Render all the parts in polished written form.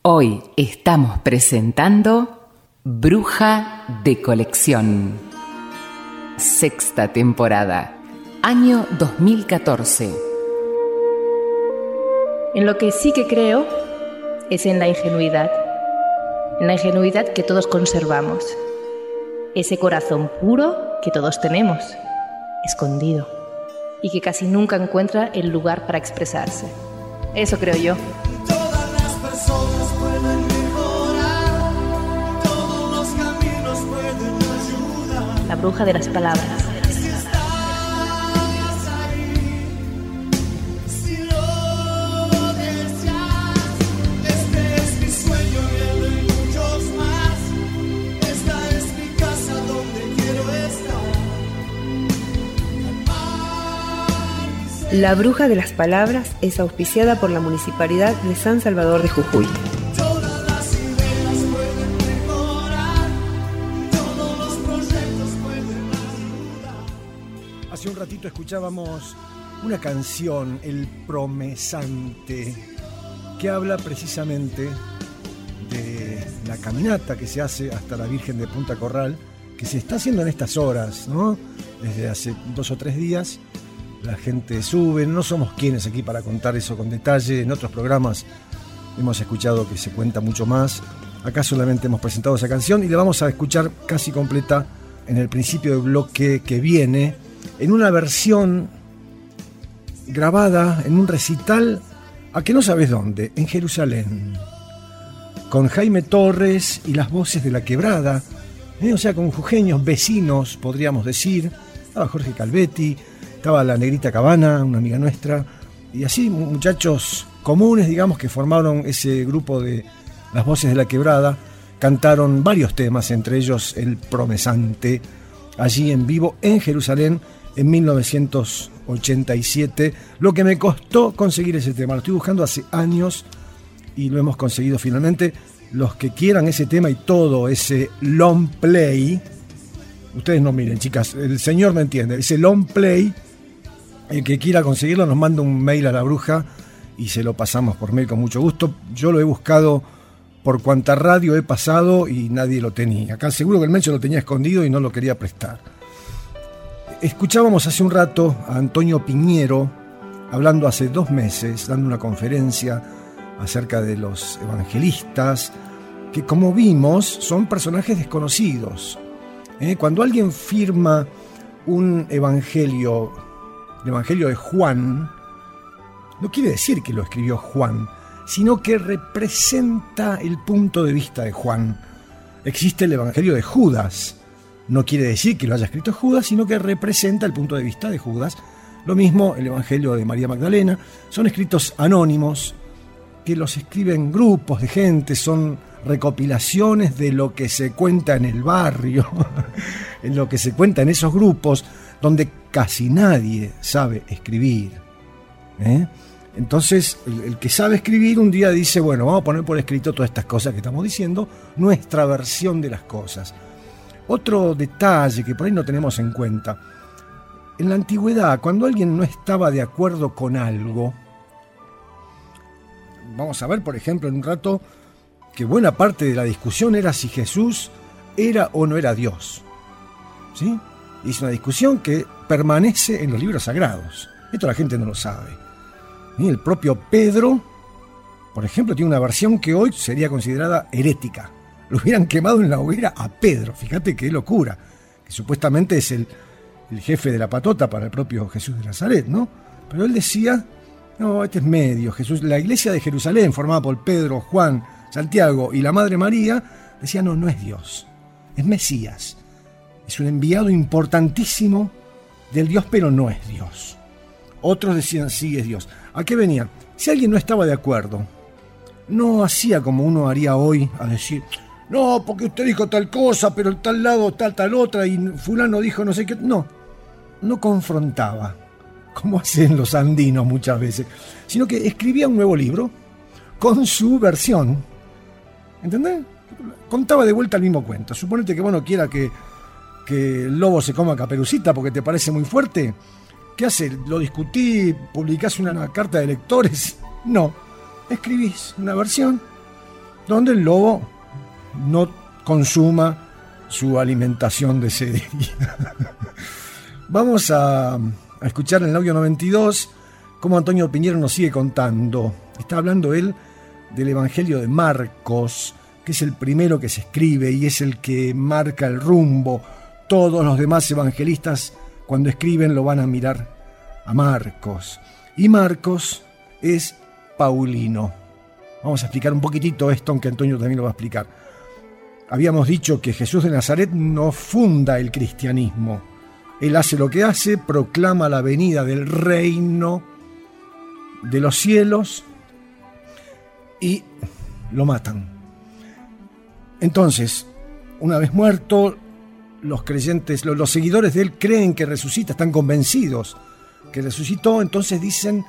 Hoy estamos presentando Bruja de Colección. Sexta temporada, año 2014. En lo que sí que creo es en la ingenuidad que todos conservamos, ese corazón puro que todos tenemos, escondido, y que casi nunca encuentra el lugar para expresarse. Eso creo yo. Todas las personas pueden mejorar, todos los caminos pueden ayudar. La bruja de las palabras. Si estás ahí, si lo deseas, este es mi sueño y el de muchos más. Esta es mi casa donde quiero estar. La Bruja de las Palabras es auspiciada por la Municipalidad de San Salvador de Jujuy. Todas las ideas pueden mejorar, todos los proyectos pueden ayudar. Hace un ratito escuchábamos una canción, El Promesante, que habla precisamente de la caminata que se hace hasta la Virgen de Punta Corral, que se está haciendo en estas horas, ¿no? Desde hace 2 o 3 días. La gente sube, no somos quienes aquí para contar eso con detalle. En otros programas hemos escuchado que se cuenta mucho más. Acá solamente hemos presentado esa canción y la vamos a escuchar casi completa en el principio del bloque que viene, en una versión grabada en un recital, a que no sabes dónde, en Jerusalén, con Jaime Torres y las voces de La Quebrada, o sea, con jujeños vecinos, podríamos decir. Estaba Jorge Calvetti, estaba la Negrita Cabana, una amiga nuestra, y así muchachos comunes, digamos, que formaron ese grupo de las voces de La Quebrada. Cantaron varios temas, entre ellos El Promesante, allí en vivo en Jerusalén en 1987. Lo que me costó conseguir ese tema, lo estoy buscando hace años y lo hemos conseguido finalmente. Los que quieran ese tema y todo ese long play, ustedes no miren, chicas, el señor me entiende, ese long play, el que quiera conseguirlo nos manda un mail a La Bruja y se lo pasamos por mail con mucho gusto. Yo lo he buscado por cuanta radio he pasado y nadie lo tenía. Acá seguro que el Mencho lo tenía escondido y no lo quería prestar. Escuchábamos hace un rato a Antonio Piñero hablando hace 2 meses, dando una conferencia acerca de los evangelistas, que como vimos son personajes desconocidos. Cuando alguien firma un evangelio, el evangelio de Juan, no quiere decir que lo escribió Juan, sino que representa el punto de vista de Juan. Existe el evangelio de Judas, no quiere decir que lo haya escrito Judas, sino que representa el punto de vista de Judas. Lo mismo el evangelio de María Magdalena, son escritos anónimos, que los escriben grupos de gente, son recopilaciones de lo que se cuenta en el barrio, en lo que se cuenta en esos grupos donde casi nadie sabe escribir. Entonces, el que sabe escribir un día dice, bueno, vamos a poner por escrito todas estas cosas que estamos diciendo, nuestra versión de las cosas. Otro detalle que por ahí no tenemos en cuenta, en la antigüedad, cuando alguien no estaba de acuerdo con algo, vamos a ver, por ejemplo, en un rato, que buena parte de la discusión era si Jesús era o no era Dios. ¿Sí? Y es una discusión que permanece en los libros sagrados. Esto la gente no lo sabe. Y el propio Pedro, por ejemplo, tiene una versión que hoy sería considerada herética. Lo hubieran quemado en la hoguera a Pedro. Fíjate qué locura. Que supuestamente es el jefe de la patota para el propio Jesús de Nazaret, ¿no? Pero él decía, no, este es medio. Jesús, la iglesia de Jerusalén, formada por Pedro, Juan, Santiago y la Madre María, decía, no es Dios, es Mesías. Es un enviado importantísimo del Dios, pero no es Dios. Otros decían, sí, es Dios. ¿A qué venían? Si alguien no estaba de acuerdo, no hacía como uno haría hoy, a decir, no, porque usted dijo tal cosa, pero en tal lado tal otra, y fulano dijo no sé qué. No confrontaba, como hacen los andinos muchas veces, sino que escribía un nuevo libro con su versión. ¿Entendés? Contaba de vuelta el mismo cuento. Suponete que vos no quieras que el lobo se coma Caperucita porque te parece muy fuerte. ¿Qué haces? ¿Lo discutís? ¿Publicás una carta de lectores? No. Escribís una versión donde el lobo no consuma su alimentación de ese día. Vamos a escuchar en el audio 92 cómo Antonio Piñero nos sigue contando. Está hablando él del Evangelio de Marcos, que es el primero que se escribe y es el que marca el rumbo. Todos los demás evangelistas, cuando escriben, lo van a mirar a Marcos. Y Marcos es paulino. Vamos a explicar un poquitito esto, aunque Antonio también lo va a explicar. Habíamos dicho que Jesús de Nazaret no funda el cristianismo. Él hace lo que hace, proclama la venida del reino de los cielos y lo matan. Entonces, una vez muerto, los creyentes, los seguidores de él creen que resucita, están convencidos que resucitó, entonces dicen,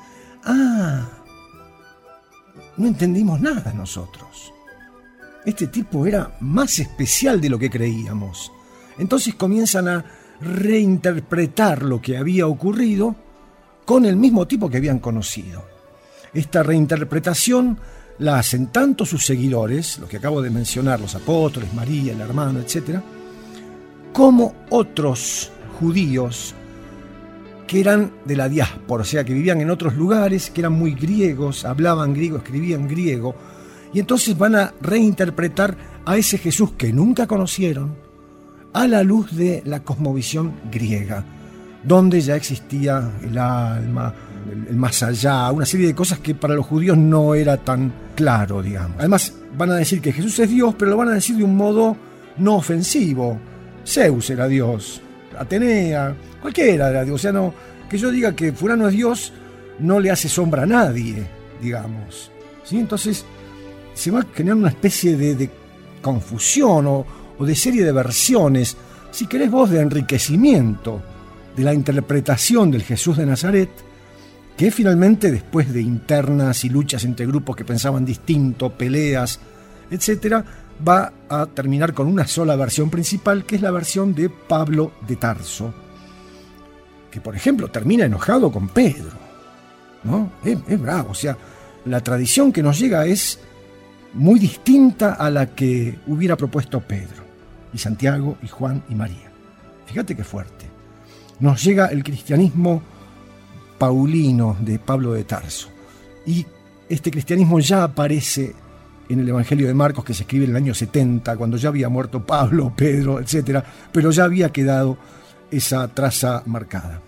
no entendimos nada nosotros. Este tipo era más especial de lo que creíamos. Entonces comienzan a reinterpretar lo que había ocurrido con el mismo tipo que habían conocido. Esta reinterpretación la hacen tanto sus seguidores, los que acabo de mencionar, los apóstoles, María, el hermano, etc., como otros judíos que eran de la diáspora, o sea, que vivían en otros lugares, que eran muy griegos, hablaban griego, escribían griego, y entonces van a reinterpretar a ese Jesús que nunca conocieron a la luz de la cosmovisión griega, donde ya existía el alma, el más allá, una serie de cosas que para los judíos no era tan claro, digamos. Además, van a decir que Jesús es Dios, pero lo van a decir de un modo no ofensivo. Zeus era Dios, Atenea, cualquiera era Dios. O sea, no, que yo diga que fulano es Dios no le hace sombra a nadie, digamos. ¿Sí? Entonces se va a generar una especie de confusión o de serie de versiones, si querés vos, de enriquecimiento de la interpretación del Jesús de Nazaret, que finalmente, después de internas y luchas entre grupos que pensaban distinto, peleas, etc., va a terminar con una sola versión principal, que es la versión de Pablo de Tarso, que, por ejemplo, termina enojado con Pedro, ¿no? Es bravo, o sea, la tradición que nos llega es muy distinta a la que hubiera propuesto Pedro, y Santiago, y Juan, y María. Fíjate qué fuerte. Nos llega el cristianismo paulino de Pablo de Tarso, y este cristianismo ya aparece en el Evangelio de Marcos, que se escribe en el año 70, cuando ya había muerto Pablo, Pedro, etc., pero ya había quedado esa traza marcada.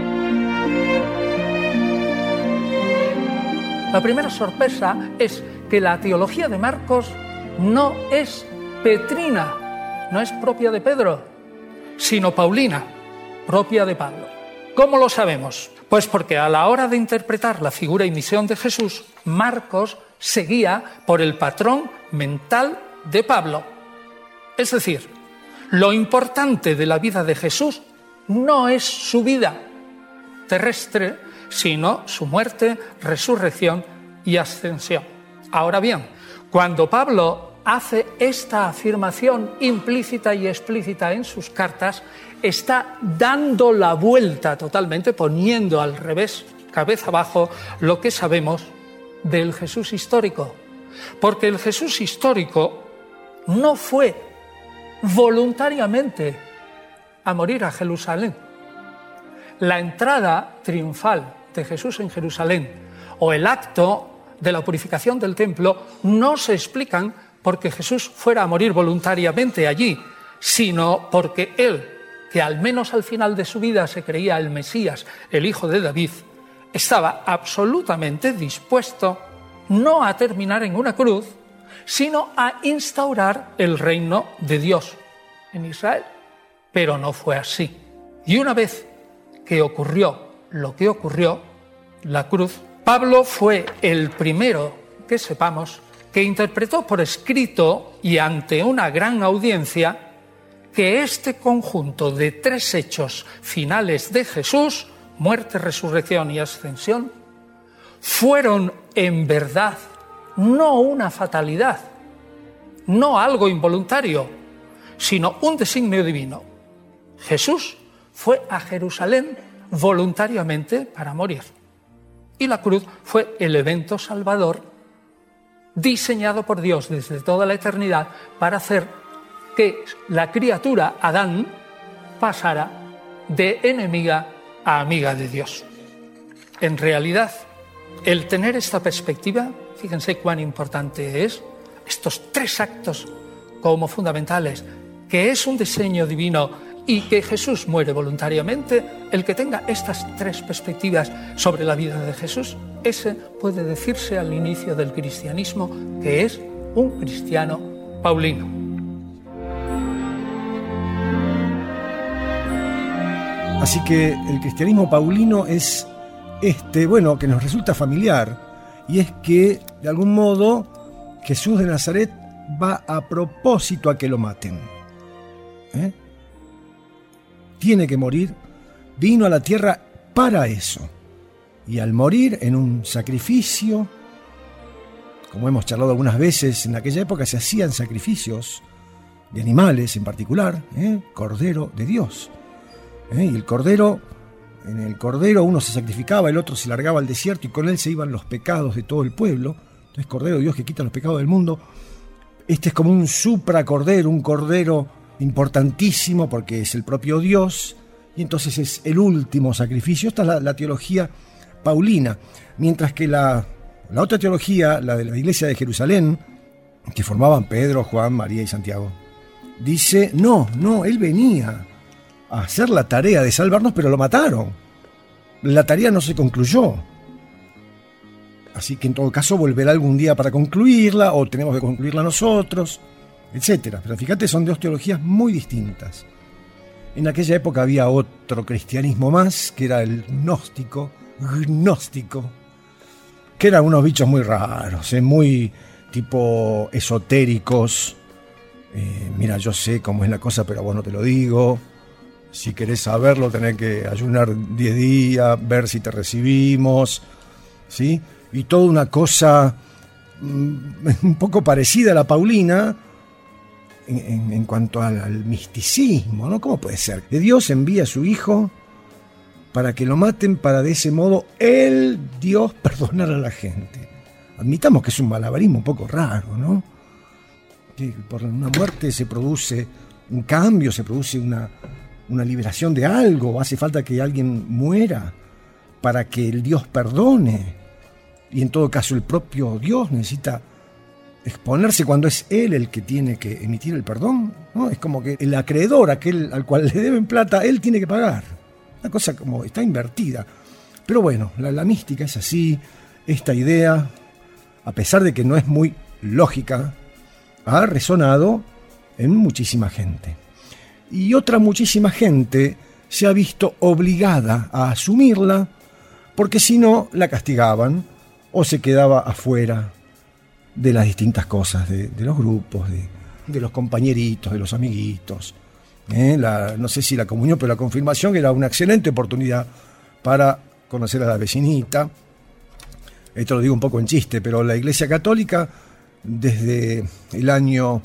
La primera sorpresa es que la teología de Marcos no es petrina, no es propia de Pedro, sino paulina, propia de Pablo. ¿Cómo lo sabemos? Pues porque a la hora de interpretar la figura y misión de Jesús, Marcos se guía por el patrón mental de Pablo. Es decir, lo importante de la vida de Jesús no es su vida terrestre, sino su muerte, resurrección y ascensión. Ahora bien, cuando Pablo hace esta afirmación implícita y explícita en sus cartas, está dando la vuelta totalmente, poniendo al revés, cabeza abajo, lo que sabemos del Jesús histórico. Porque el Jesús histórico no fue voluntariamente a morir a Jerusalén. La entrada triunfal de Jesús en Jerusalén o el acto de la purificación del templo no se explican porque Jesús fuera a morir voluntariamente allí, sino porque él, que al menos al final de su vida se creía el Mesías, el hijo de David, estaba absolutamente dispuesto no a terminar en una cruz, sino a instaurar el reino de Dios en Israel. Pero no fue así. Y una vez que ocurrió lo que ocurrió, la cruz, Pablo fue el primero, que sepamos, que interpretó por escrito y ante una gran audiencia que este conjunto de tres hechos finales de Jesús, muerte, resurrección y ascensión, fueron en verdad no una fatalidad, no algo involuntario, sino un designio divino. Jesús fue a Jerusalén voluntariamente para morir. Y la cruz fue el evento salvador diseñado por Dios desde toda la eternidad para hacer que la criatura, Adán, pasara de enemiga a amiga de Dios. En realidad, el tener esta perspectiva, fíjense cuán importante es, estos tres actos como fundamentales, que es un diseño divino y que Jesús muere voluntariamente, el que tenga estas tres perspectivas sobre la vida de Jesús, ese puede decirse al inicio del cristianismo que es un cristiano paulino. Así que el cristianismo paulino es que nos resulta familiar, y es que, de algún modo, Jesús de Nazaret va a propósito a que lo maten. Tiene que morir, vino a la tierra para eso. Y al morir en un sacrificio, como hemos charlado algunas veces, en aquella época se hacían sacrificios de animales en particular, Cordero de Dios. Y el cordero, en el cordero uno se sacrificaba, el otro se largaba al desierto y con él se iban los pecados de todo el pueblo. Entonces, Cordero de Dios que quita los pecados del mundo. Este es como un supracordero, un cordero importantísimo porque es el propio Dios, y entonces es el último sacrificio. Esta es la teología paulina, mientras que la otra teología, la de la iglesia de Jerusalén, que formaban Pedro, Juan, María y Santiago, dice, no, él venía a hacer la tarea de salvarnos, pero lo mataron. La tarea no se concluyó. Así que en todo caso volverá algún día para concluirla, o tenemos que concluirla nosotros, etcétera. Pero fíjate, son dos teologías muy distintas. En aquella época había otro cristianismo más, que era el gnóstico, que eran unos bichos muy raros, muy tipo esotéricos. Mira, yo sé cómo es la cosa, pero a vos no te lo digo. Si querés saberlo, tenés que ayunar 10 días, ver si te recibimos, ¿sí? Y toda una cosa un poco parecida a la paulina en cuanto al misticismo, ¿no? ¿Cómo puede ser? Que Dios envía a su Hijo para que lo maten, para de ese modo el Dios perdonar a la gente. Admitamos que es un malabarismo un poco raro, ¿no? Que por una muerte se produce un cambio, se produce una liberación de algo, hace falta que alguien muera para que el Dios perdone, y en todo caso el propio Dios necesita exponerse cuando es Él el que tiene que emitir el perdón, ¿no? Es como que el acreedor, aquel al cual le deben plata, Él tiene que pagar. Una cosa como está invertida. Pero bueno, la mística es así. Esta idea, a pesar de que no es muy lógica, ha resonado en muchísima gente. Y otra muchísima gente se ha visto obligada a asumirla, porque si no la castigaban o se quedaba afuera de las distintas cosas, de los grupos, de los compañeritos, de los amiguitos. No sé si la comunión, pero la confirmación era una excelente oportunidad para conocer a la vecinita. Esto lo digo un poco en chiste, pero la Iglesia Católica, desde el año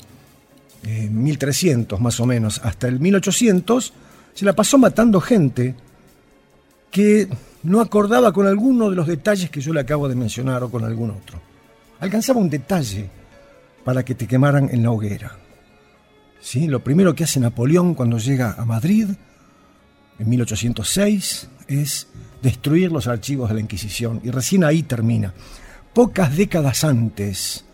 1300 más o menos hasta el 1800, se la pasó matando gente que no acordaba con alguno de los detalles que yo le acabo de mencionar o con algún otro. Alcanzaba un detalle para que te quemaran en la hoguera. ¿Sí? Lo primero que hace Napoleón cuando llega a Madrid en 1806 es destruir los archivos de la Inquisición, y recién ahí termina. Pocas décadas antes,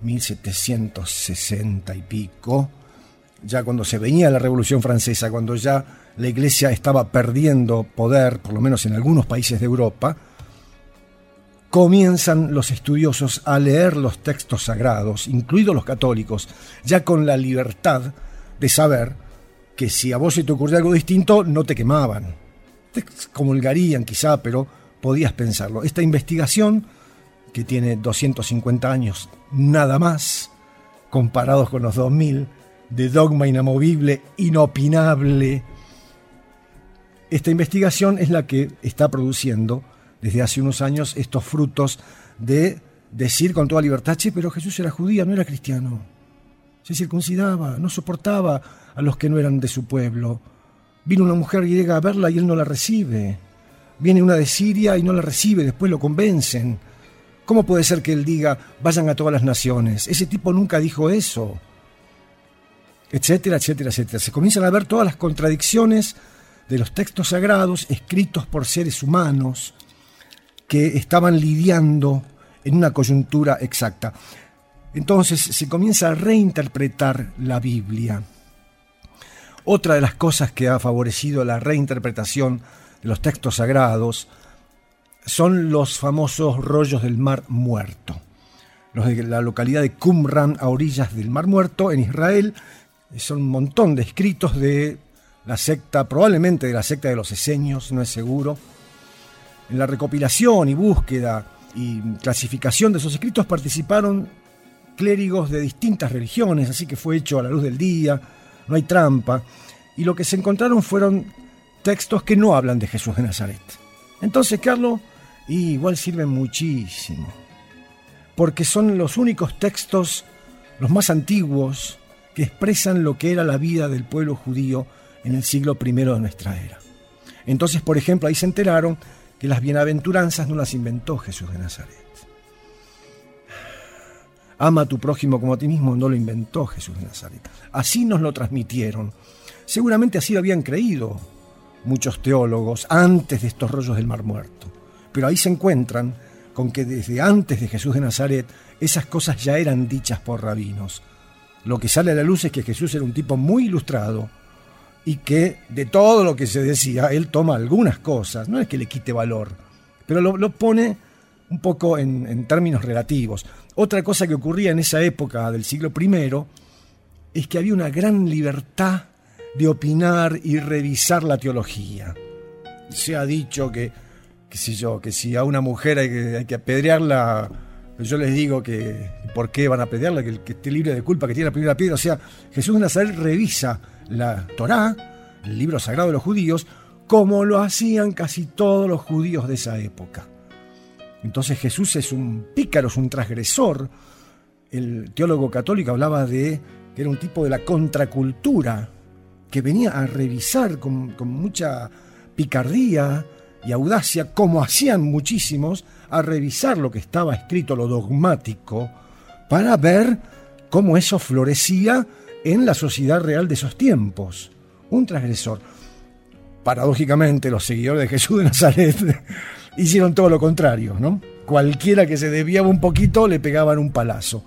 1760 y pico, ya cuando se venía la Revolución Francesa, cuando ya la Iglesia estaba perdiendo poder, por lo menos en algunos países de Europa, comienzan los estudiosos a leer los textos sagrados, incluidos los católicos, ya con la libertad de saber que si a vos se te ocurría algo distinto, no te quemaban. Te comulgarían quizá, pero podías pensarlo. Esta investigación, que tiene 250 años nada más, comparados con los 2000, de dogma inamovible, inopinable, esta investigación es la que está produciendo desde hace unos años estos frutos de decir con toda libertad, che, pero Jesús era judío, no era cristiano. Se circuncidaba, no soportaba a los que no eran de su pueblo. Vino una mujer y llega a verla y él no la recibe. Viene una de Siria y no la recibe, después lo convencen. ¿Cómo puede ser que él diga, vayan a todas las naciones? Ese tipo nunca dijo eso. Etcétera, etcétera, etcétera. Se comienzan a ver todas las contradicciones de los textos sagrados escritos por seres humanos que estaban lidiando en una coyuntura exacta. Entonces se comienza a reinterpretar la Biblia. Otra de las cosas que ha favorecido la reinterpretación de los textos sagrados son los famosos rollos del Mar Muerto. Los de la localidad de Qumran, a orillas del Mar Muerto, en Israel. Son un montón de escritos de la secta, probablemente de la secta de los esenios, no es seguro. En la recopilación y búsqueda y clasificación de esos escritos participaron clérigos de distintas religiones, así que fue hecho a la luz del día, no hay trampa. Y lo que se encontraron fueron textos que no hablan de Jesús de Nazaret. Entonces, Carlos, igual sirven muchísimo, porque son los únicos textos, los más antiguos, que expresan lo que era la vida del pueblo judío en el siglo I de nuestra era. Entonces, por ejemplo, ahí se enteraron que las bienaventuranzas no las inventó Jesús de Nazaret. Ama a tu prójimo como a ti mismo no lo inventó Jesús de Nazaret. Así nos lo transmitieron. Seguramente así lo habían creído muchos teólogos antes de estos rollos del Mar Muerto. Pero ahí se encuentran con que desde antes de Jesús de Nazaret esas cosas ya eran dichas por rabinos. Lo que sale a la luz es que Jesús era un tipo muy ilustrado y que de todo lo que se decía, él toma algunas cosas, no es que le quite valor, pero lo pone un poco en términos relativos. Otra cosa que ocurría en esa época del siglo I es que había una gran libertad de opinar y revisar la teología. Se ha dicho que si a una mujer hay que apedrearla, yo les digo que ¿por qué van a apedrearla? Que el que esté libre de culpa, que tiene la primera piedra. O sea, Jesús de Nazaret revisa la Torá, el libro sagrado de los judíos, como lo hacían casi todos los judíos de esa época. Entonces Jesús es un pícaro, es un transgresor. El teólogo católico hablaba de que era un tipo de la contracultura, que venía a revisar con mucha picardía y audacia, como hacían muchísimos, a revisar lo que estaba escrito, lo dogmático, para ver cómo eso florecía en la sociedad real de esos tiempos. Un transgresor. Paradójicamente, los seguidores de Jesús de Nazaret hicieron todo lo contrario, ¿no? Cualquiera que se desviaba un poquito le pegaban un palazo.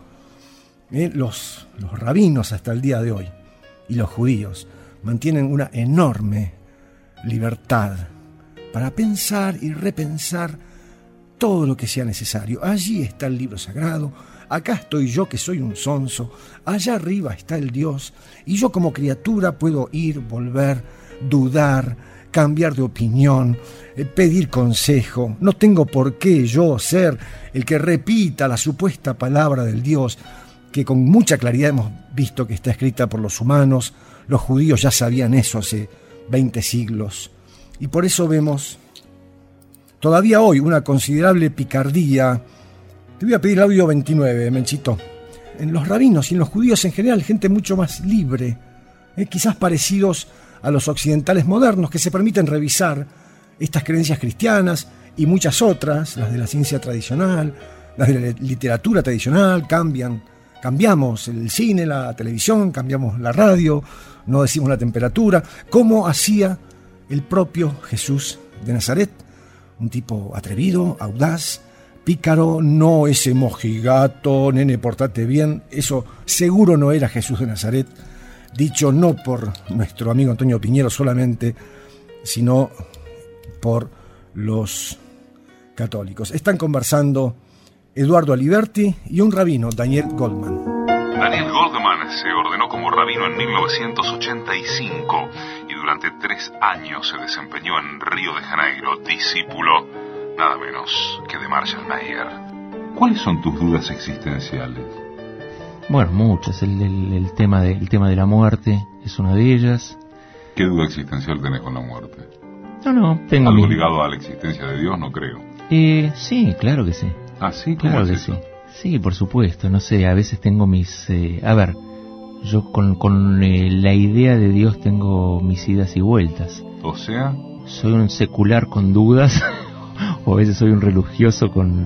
Los rabinos hasta el día de hoy y los judíos mantienen una enorme libertad para pensar y repensar todo lo que sea necesario. Allí está el libro sagrado, acá estoy yo que soy un sonso, allá arriba está el Dios, y yo como criatura puedo ir, volver, dudar, cambiar de opinión, pedir consejo. No tengo por qué yo ser el que repita la supuesta palabra del Dios, que con mucha claridad hemos visto que está escrita por los humanos. Los judíos ya sabían eso hace 20 siglos. Y por eso vemos todavía hoy una considerable picardía. Te voy a pedir el audio 29, Menchito. En los rabinos y en los judíos en general, gente mucho más libre, quizás parecidos a los occidentales modernos, que se permiten revisar estas creencias cristianas y muchas otras, las de la ciencia tradicional, las de la literatura tradicional. Cambiamos el cine, la televisión, cambiamos la radio, no decimos la temperatura, como hacía el propio Jesús de Nazaret, un tipo atrevido, audaz, pícaro, no ese mojigato, nene, portate bien. Eso seguro no era Jesús de Nazaret, dicho no por nuestro amigo Antonio Piñero solamente, sino por los católicos. Están conversando Eduardo Aliberti y un rabino, Daniel Goldman. Daniel Goldman se ordenó como rabino en 1985 y durante 3 años se desempeñó en Río de Janeiro, discípulo nada menos que de Marshall Mayer. ¿Cuáles son tus dudas existenciales? Bueno, muchas. El tema de la muerte es una de ellas. ¿Qué duda existencial tenés con la muerte? No, tengo ¿Algo ligado a la existencia de Dios? No creo. Sí, claro que sí. ¿Ah, sí? Claro que sí. Sí, por supuesto. No sé, a veces tengo mis... yo con la idea de Dios tengo mis idas y vueltas. O sea... Soy un secular con dudas, o a veces soy un religioso con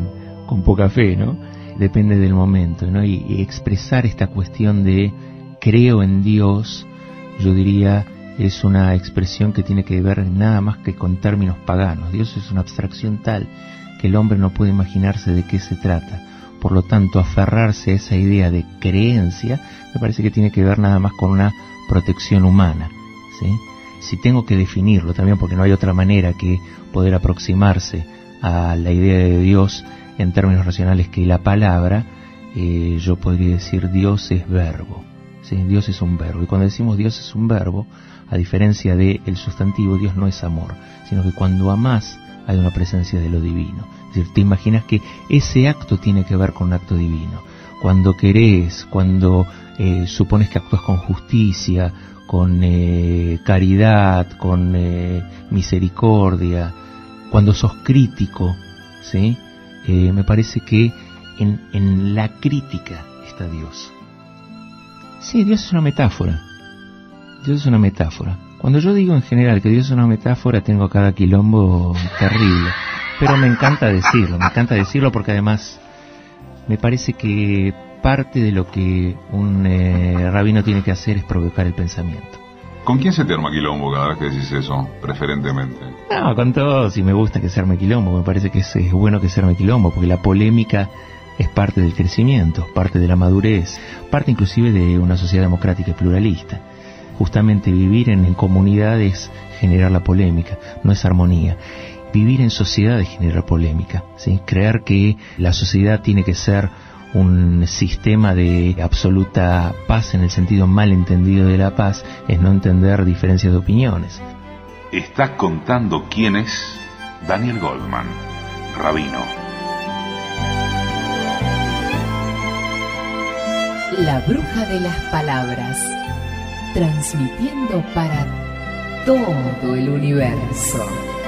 con poca fe, ¿no? Depende del momento, ¿no? Y expresar esta cuestión de creo en Dios, yo diría, es una expresión que tiene que ver nada más que con términos paganos. Dios es una abstracción tal que el hombre no puede imaginarse de qué se trata. Por lo tanto, aferrarse a esa idea de creencia me parece que tiene que ver nada más con una protección humana, ¿sí? Si tengo que definirlo también, porque no hay otra manera que poder aproximarse a la idea de Dios en términos racionales que la palabra, yo podría decir Dios es verbo, ¿sí? Dios es un verbo, y cuando decimos Dios es un verbo, a diferencia del sustantivo, Dios no es amor, sino que cuando amás hay una presencia de lo divino. Es decir, te imaginas que ese acto tiene que ver con un acto divino. Cuando querés, cuando supones que actúas con justicia, con caridad, con misericordia, cuando sos crítico, ¿sí? Me parece que en la crítica está Dios. Sí, Dios es una metáfora. Dios es una metáfora. Cuando yo digo en general que Dios es una metáfora, tengo cada quilombo terrible. Pero me encanta decirlo porque además me parece que parte de lo que un rabino tiene que hacer es provocar el pensamiento. ¿Con quién se te arma quilombo cada vez que decís eso, preferentemente? No, con todos, y me gusta que se arme quilombo, me parece que es bueno que se arme quilombo, porque la polémica es parte del crecimiento, parte de la madurez, parte inclusive de una sociedad democrática y pluralista. Justamente vivir en comunidad es generar la polémica, no es armonía. Vivir en sociedad es generar polémica, ¿sí? Creer que la sociedad tiene que ser un sistema de absoluta paz en el sentido mal entendido de la paz es no entender diferencias de opiniones. Está contando quién es Daniel Goldman, rabino. La bruja de las palabras, transmitiendo para todo el universo.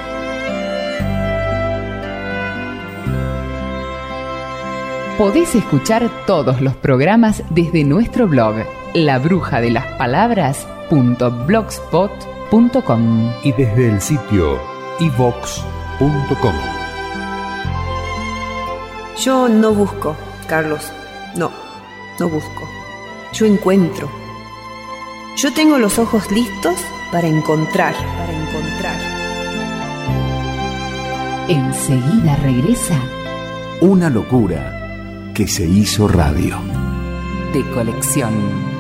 Podés escuchar todos los programas desde nuestro blog, labrujadelasPalabras.blogspot.com y desde el sitio iVox.com. Yo no busco, Carlos. No busco. Yo encuentro. Yo tengo los ojos listos para encontrar. Enseguida regresa Una locura que se hizo radio. de colección.